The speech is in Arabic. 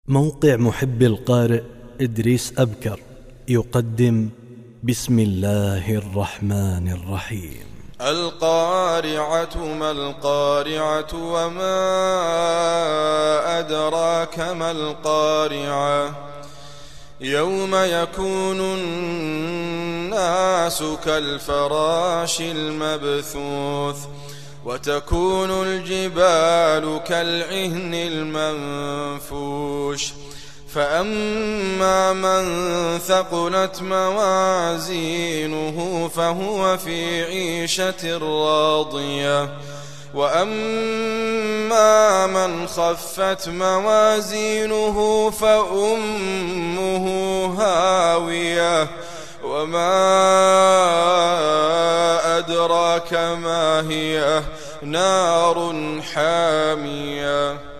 موقع محب القارئ إدريس أبكر يقدم بسم الله الرحمن الرحيم. القارعة ما القارعة وما أدراك ما القارعة يوم يكون الناس كالفراش المبثوث وتكون الجبال كالعهن المنفوش فأما من ثقلت موازينه فهو في عيشة راضية وأما من خفت موازينه فأمه هاوية وما أدراك ما هي نار حامية.